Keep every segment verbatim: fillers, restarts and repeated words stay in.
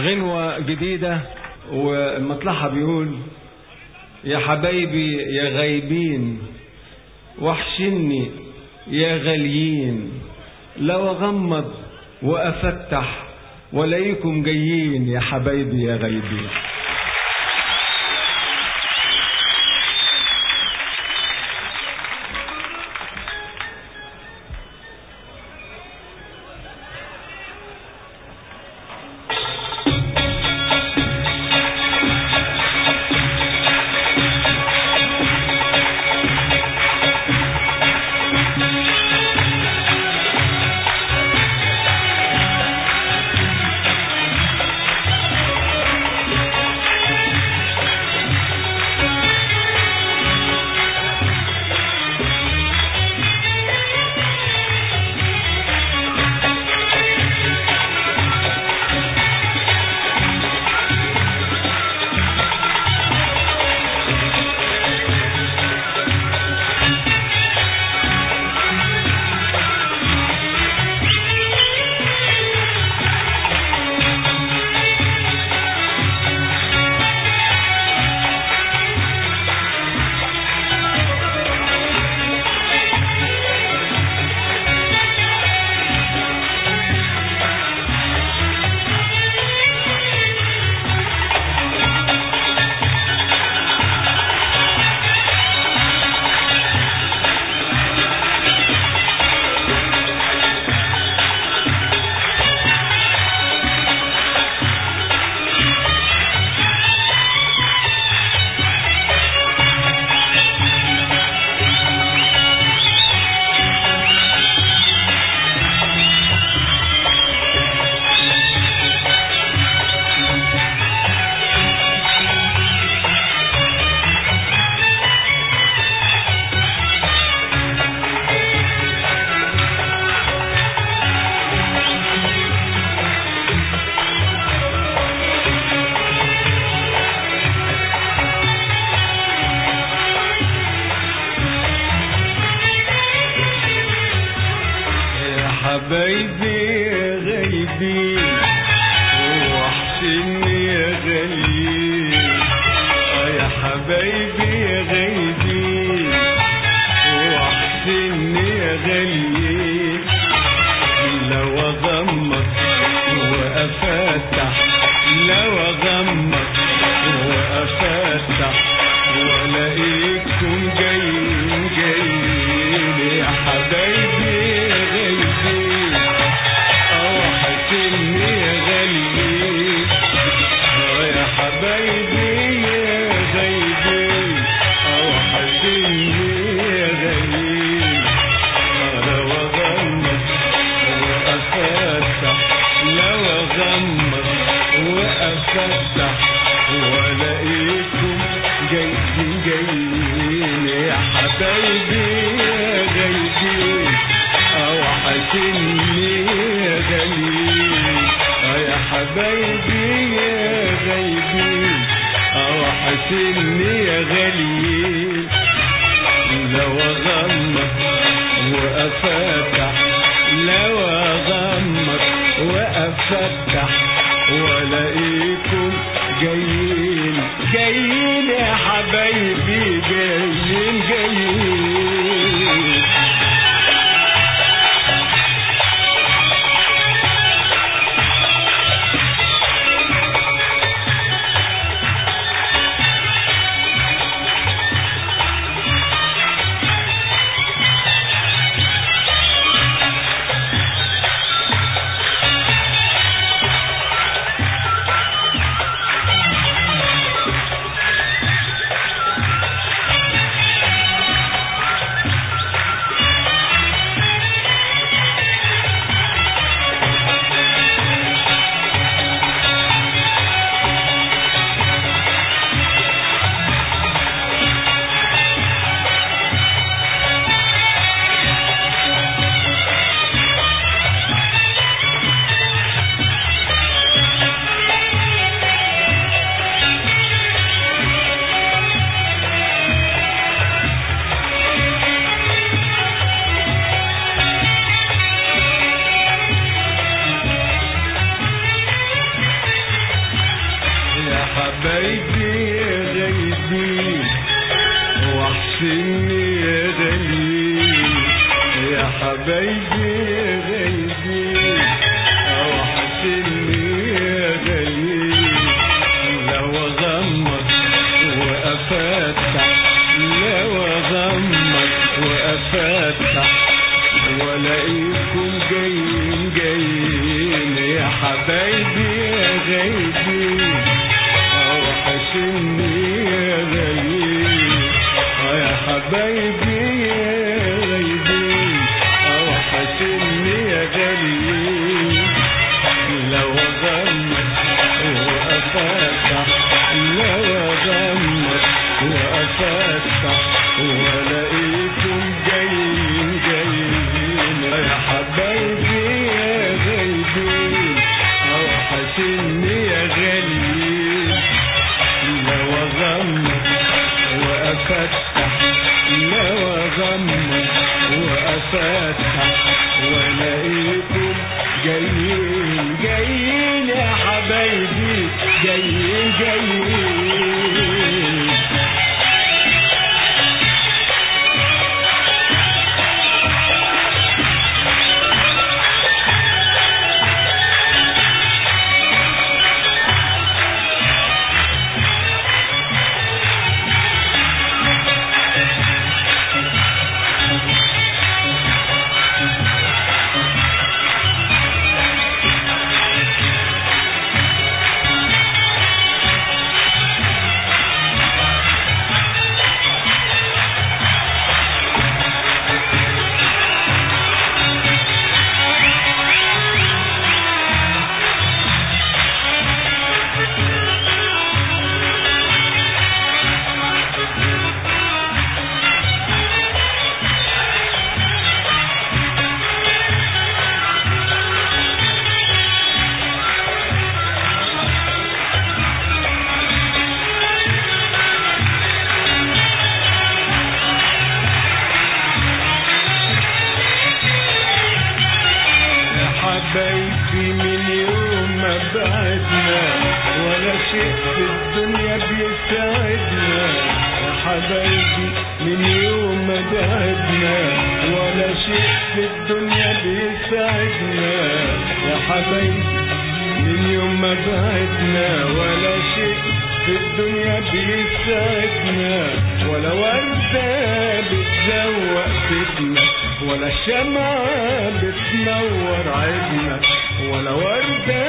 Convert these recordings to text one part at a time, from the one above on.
غنوة جديدة ومطلعها بيقول: يا حبايبي يا غايبين وحشني يا غاليين، لو اغمض وافتح ولاقيكم جايين يا حبايبي يا غايبين. حبايبي غايبين وحشني يا غاليين، اه يا حبايبي غايبين وحشني يا غاليين، لو اغمض وافتح لو اغمض وافتح والاقيكم جايين جايين يا حبايبي والاقيكم جايين جايين يا حبايبي غايبين، او حشني يا غاليين، يا حبايبي غايبين او حشني يا غاليين، لو اغمض وافتح لو اغمض وافتح والاقيكم جايين جايين يا حبايبي جايين جايين. حبايبي يا غايبين وحشني يا غاليين يا حبايبي يا غايبين وحشني يا غاليين لو اغمض وافتح لو اغمض وافتح والاقيكم جايين جايين يا حبايبي يا غايبين وحشني يا غاليين يا حبايبي يا غايبين وحشني يا غاليين لو اغمض وافتح لو اغمض وافتح والاقيكم جايين جايين يا حبايبي يا غايبين وحشني يا غاليين لو اغمض وافتح لو اغمض وافتح والاقيكم جايين جايين يا حبايبي جايين جايين حبايبي من يوم ما بعدنا ولا شيء في الدنيا بيساعدنا يا حبايبي من يوم ما بعدنا ولا شيء في الدنيا بيساعدنا يا حبايبي من يوم ما بعدنا ولا شيء في الدنيا بيساعدنا ولا وردة بتزوق بيتنا ولا شمعة بتنور عيدنا ولا وردة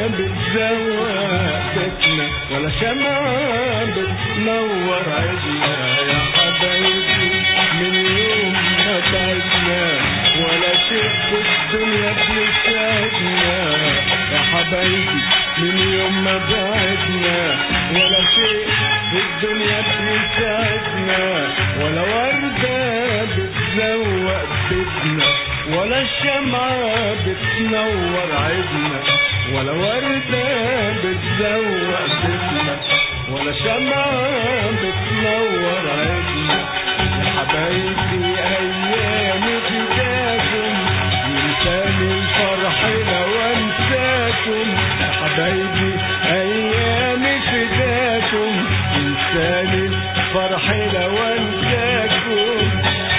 بتزوق بيتنا ولا شمعة بتنور عيدنا يا حبايبي من يوم ما بعدنا ولا شيء في الدنيا بيساعدنا يا حبايبي من يوم ما بعدنا ولا شيء في الدنيا بيساعدنا ولا وردة بتزوق بيتنا ولا الشمعة بتنور عيدنا ولا وردة بتزوق بيتنا ولا شمعة بتنور عيدنا يا حبايبي أيامي فداكم ينساني الفرح لو انساكم يا حبايبي أيامي فداكم ينساني الفرح لو انساكم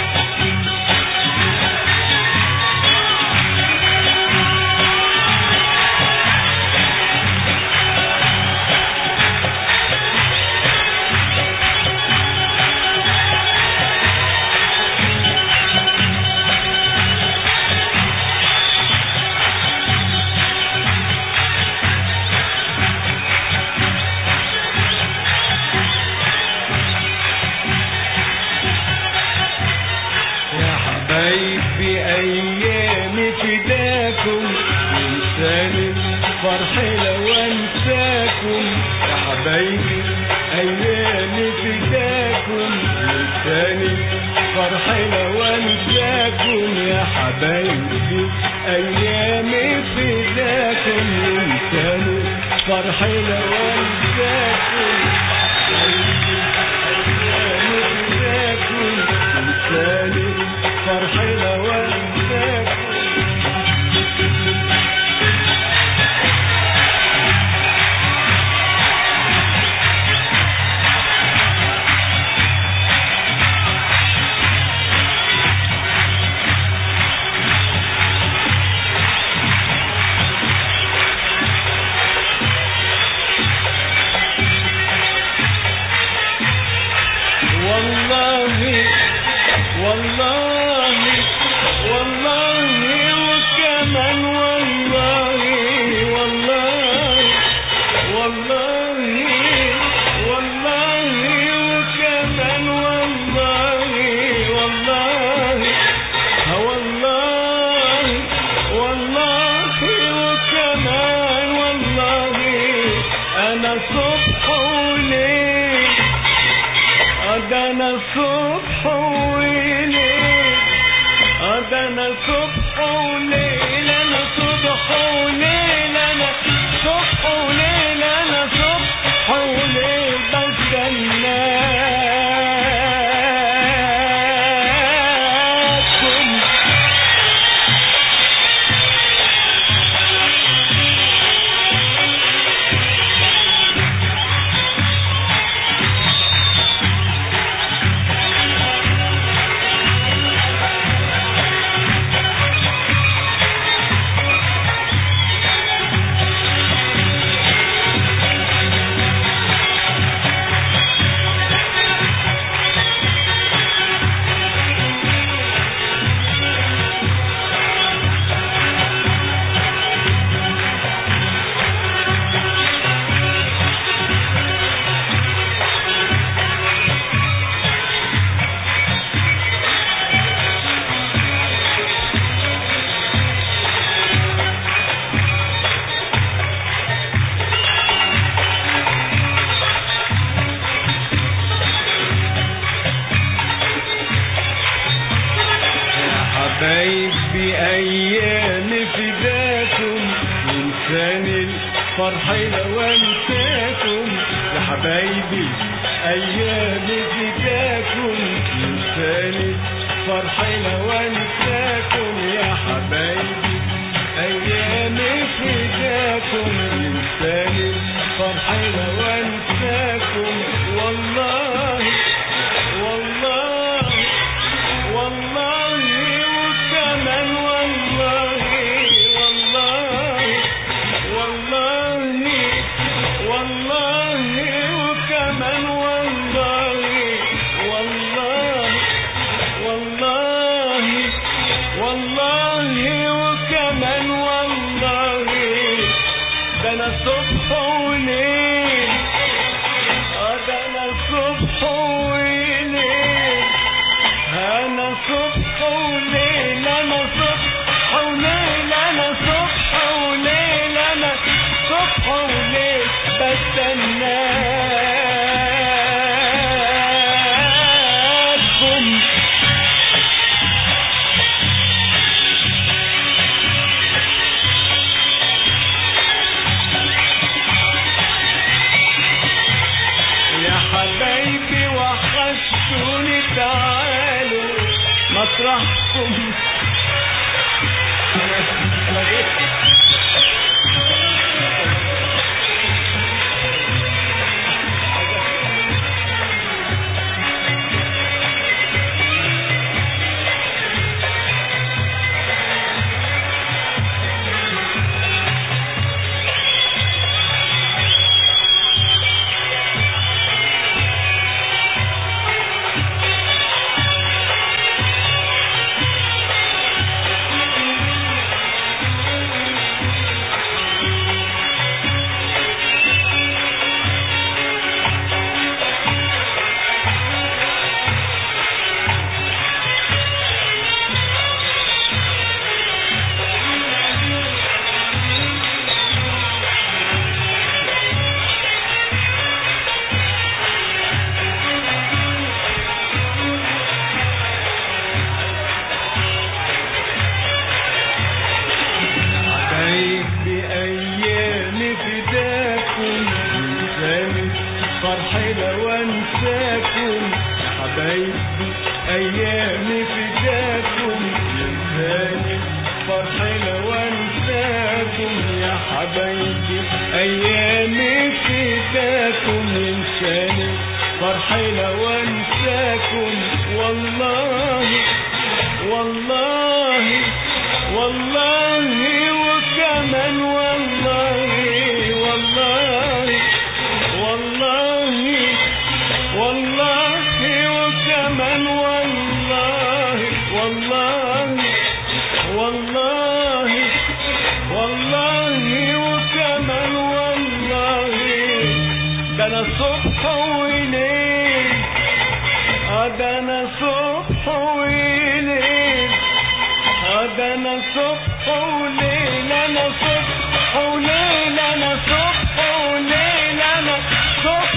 حبايبي أيامي فداكم ينساني الفرح لو انساكم يا حبايبي أيامي فداكم ينساني الفرح لو انساكم يا حبايبي أيامي فداكم ينساني الفرح لو انساكم أيامي فداكم ينساني فرح لو انساكم وليل، ده انا صبح وليل، ده انا صبح وليل، انا صبح وليل، انا صبح وليل، انا صبح وليل بستناكم. حبايبي ايام فداكم، انسان الفرح لو انساكم. يا حبايبي ايام فداكم، انسان الفرح لو انساكم. يا حبايبي ايام فداكم، انسان الفرح لو انساكم. والله والله والله وكمان والله والله والله والله وكمان والله والله والله والله وكمان والله، ده انا صبح وليل، ده انا صبح وليل، انا صبح وليل، انا صبح وليل، انا صبح وليل، انا صبح وليل بستناكم. يا حبايبي وحشتوني، تعالوا مطرحكم. فرحي لو انساكم. يا حبايبي ايامي فداكم، ينساني فرحي لو انساكم. يا حبايبي ايامي فداكم، ينساني فرحي لو انساكم. والله والله والله وكمان والله والله والله والله وكمان والله والله والله والله وكمان والله، ده انا صبح وليل، ده انا صبح وليل، ده انا صبح وليل، انا صبح وليل، انا صبح وليل، انا صبح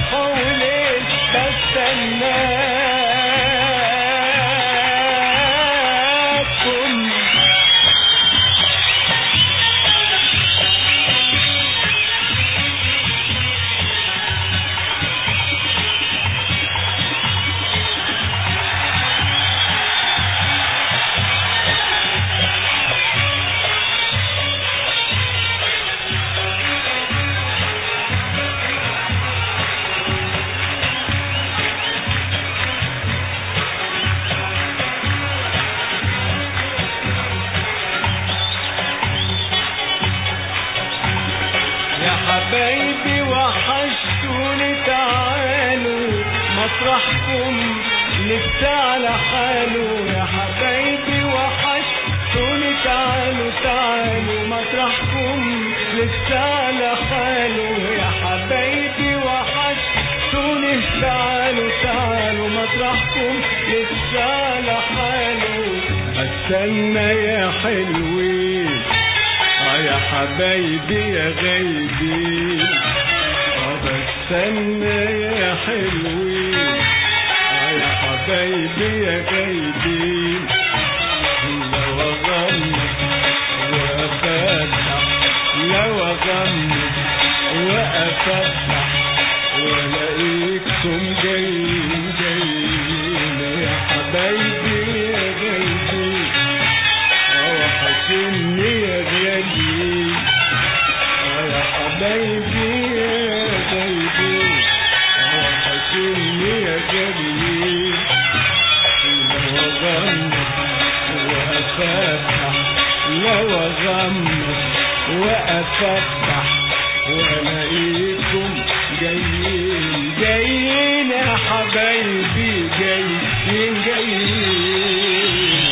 لسه على حاله يا حبايبي وحشتوني، تعالوا تعالوا مطرحكم لسه على حاله يا حبايبي وحشتوني، تعالوا تعالوا مطرحكم لسه على حاله. استنى يا حلوين اه يا حبايبي يا غايبين، اه بستنى يا حلوين اه يا حبايبي يا غايبين. لو اغمض وافتح لو اغمض وافتح والاقيكم جايين جايين يا حبايبي يا غايبين، اه وحشني يا غاليين اه يا حبايبي يا غايبين، اه وحشني يا غاليين. لو اغمض وافتح لو اغمض وافتح والاقيكم جايين جايين يا حبايبي جايين جايين.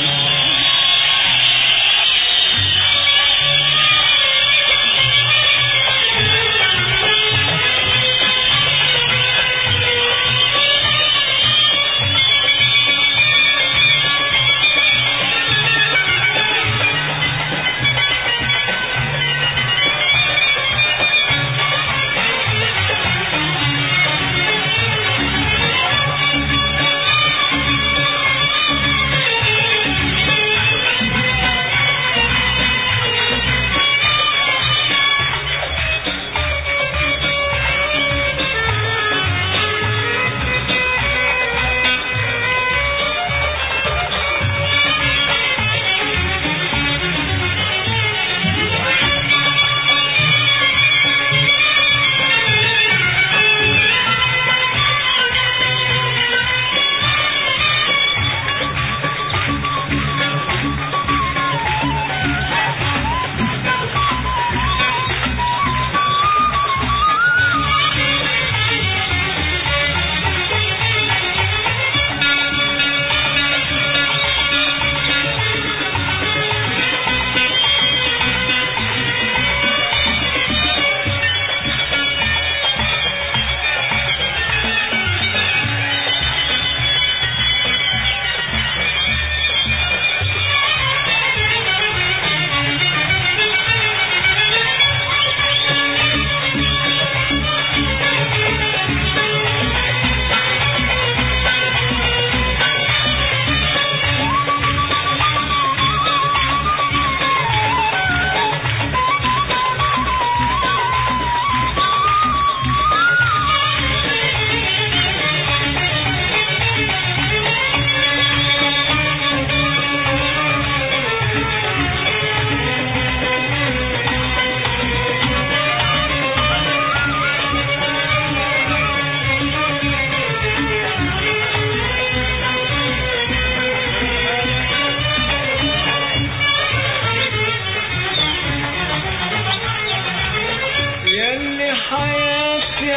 حياتي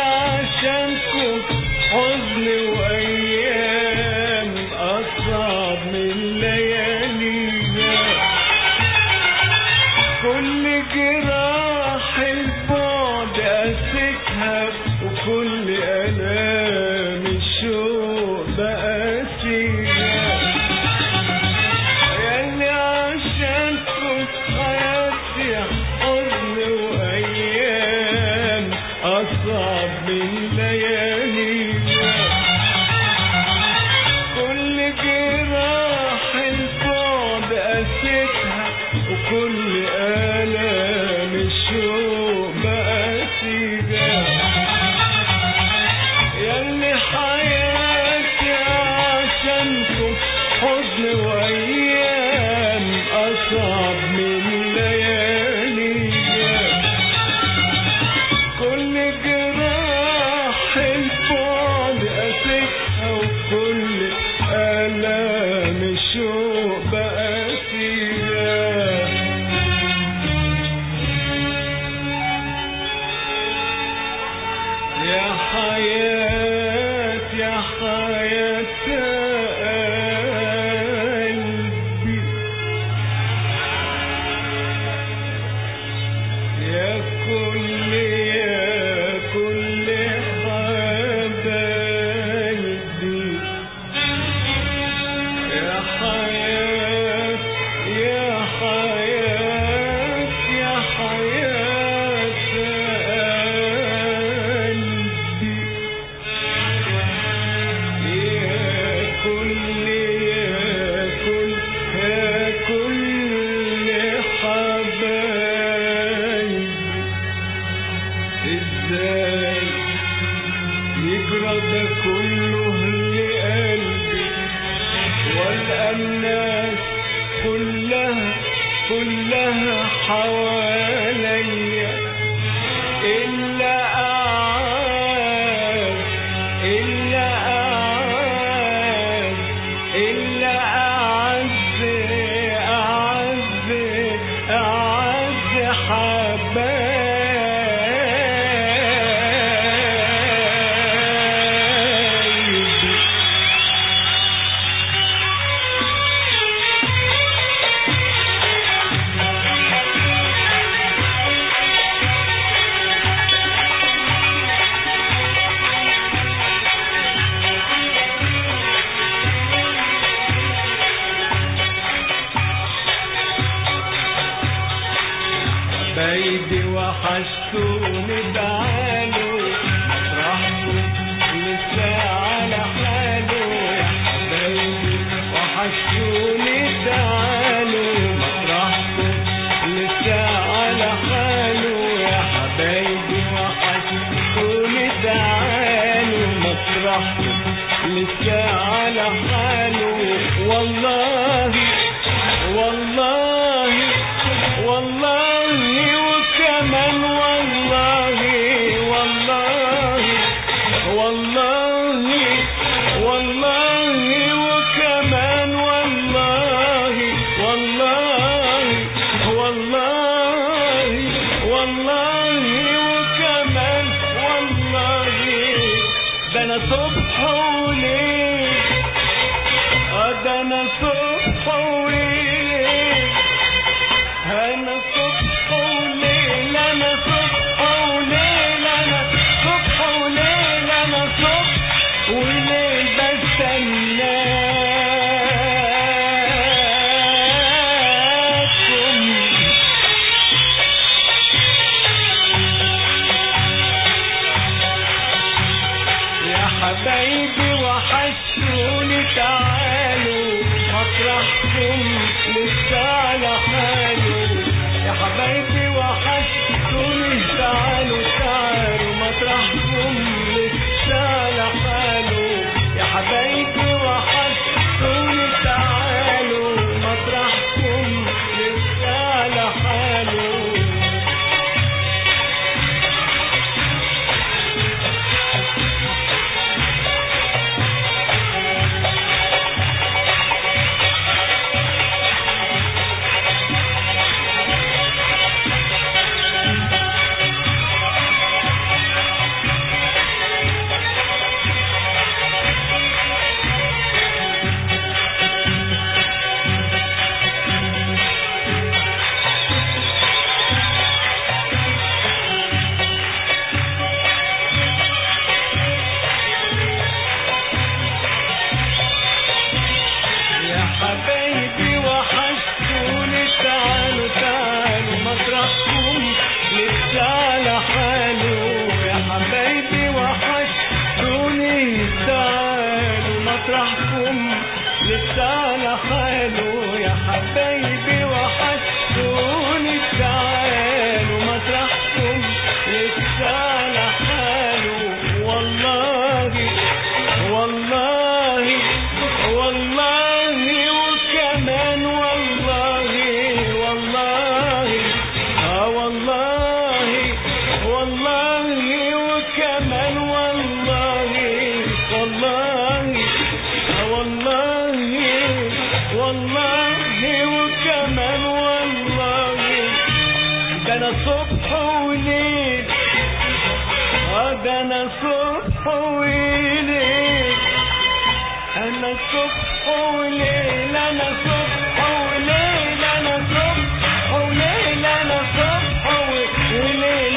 عشانكم حزن وايام اصعب من لياليها، كل جراح البعد قاسيتها وكل الام الشوق بقاسيها. ياللي عشانكم حياتي حزن وايام اصعب من لياليها، كل جراح البعد قاسيتها وكل الام الشوق بقاسيها. يجرى ده كله لقلبي والقى الناس كلها كلها حواليا إلا أعز إلا أعز إلا أعز أعز أعز حبايبي حبايبي وحشتوني تعالوا مطرحكم لسه على حاله يا حبايبي وحشتوني تعالوا مطرحكم لسه على حاله يا حبايبي وحشتوني تعالوا مطرحكم لسه على حاله والله والله والله وكمان والله والله والله والله وكمان والله والله والله والله وكمان والله ده انا صبح وليل ده انا صبح وليل انا صبح وليل انا صبح وليل انا صبح وليل انا صبح وليل بستناكم يا حبايبي وحشوني تعالوا مطرحكم لسه على حاله يا حبايبي وحشتوني تعالوا تعالوا مطرحكم لسه على حاله يا حبايبي وحشتوني تعالوا مطرحكم لسه على حاله حبايبي وحشتوني تعالوا تعالوا مطرحكم لسه على حاله يا حبايبي وحشتوني تعالوا مطرحكم لسه على حاله يا حبايبي وحشتوني تعالوا مطرحكم لسه على حاله والله والله والله وكمان والله والله اه والله والله وكمان والله والله اه والله والله وكمان والله ده انا صبح وليل اه ده انا صبح وليل انا صبح وليل انا صبح وليل انا صبح وليل انا صبح وليل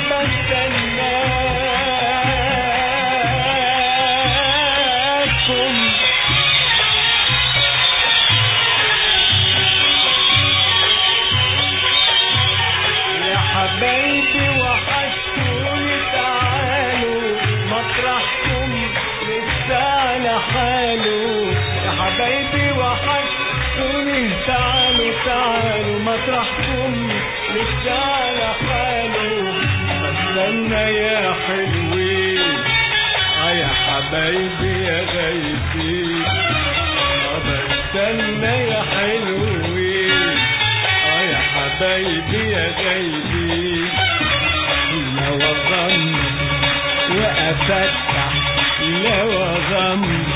بستناكم يا حبايبي وحشتوني تعالوا مطرحكم لسه على حاله يا حبايبي وحشتوني تعالوا تعالوا مطرحكم لسه على حاله بستنى يا حلوين يا حبايبي يا غايبين بستنى يا حلوين اه يا حبايبي يا غايبين لو اغمض وافتح لو اغمض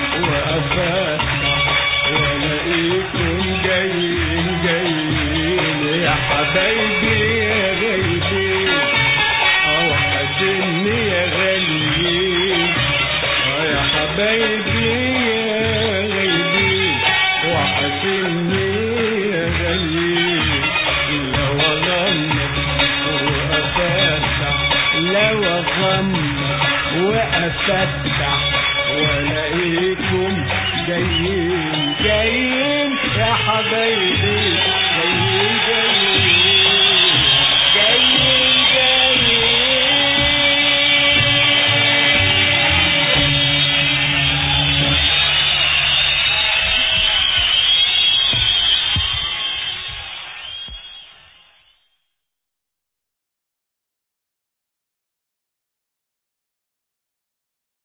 وافتح والاقيكم جايين جايين يا حبايبي يا غايبين اه وحشني يا غاليين اه يا حبايبي يا غايبين وحشني يا غاليين لو اغمض وافتح لو اغمض وافتح والاقيكم جايين جايين يا حبايبي جايين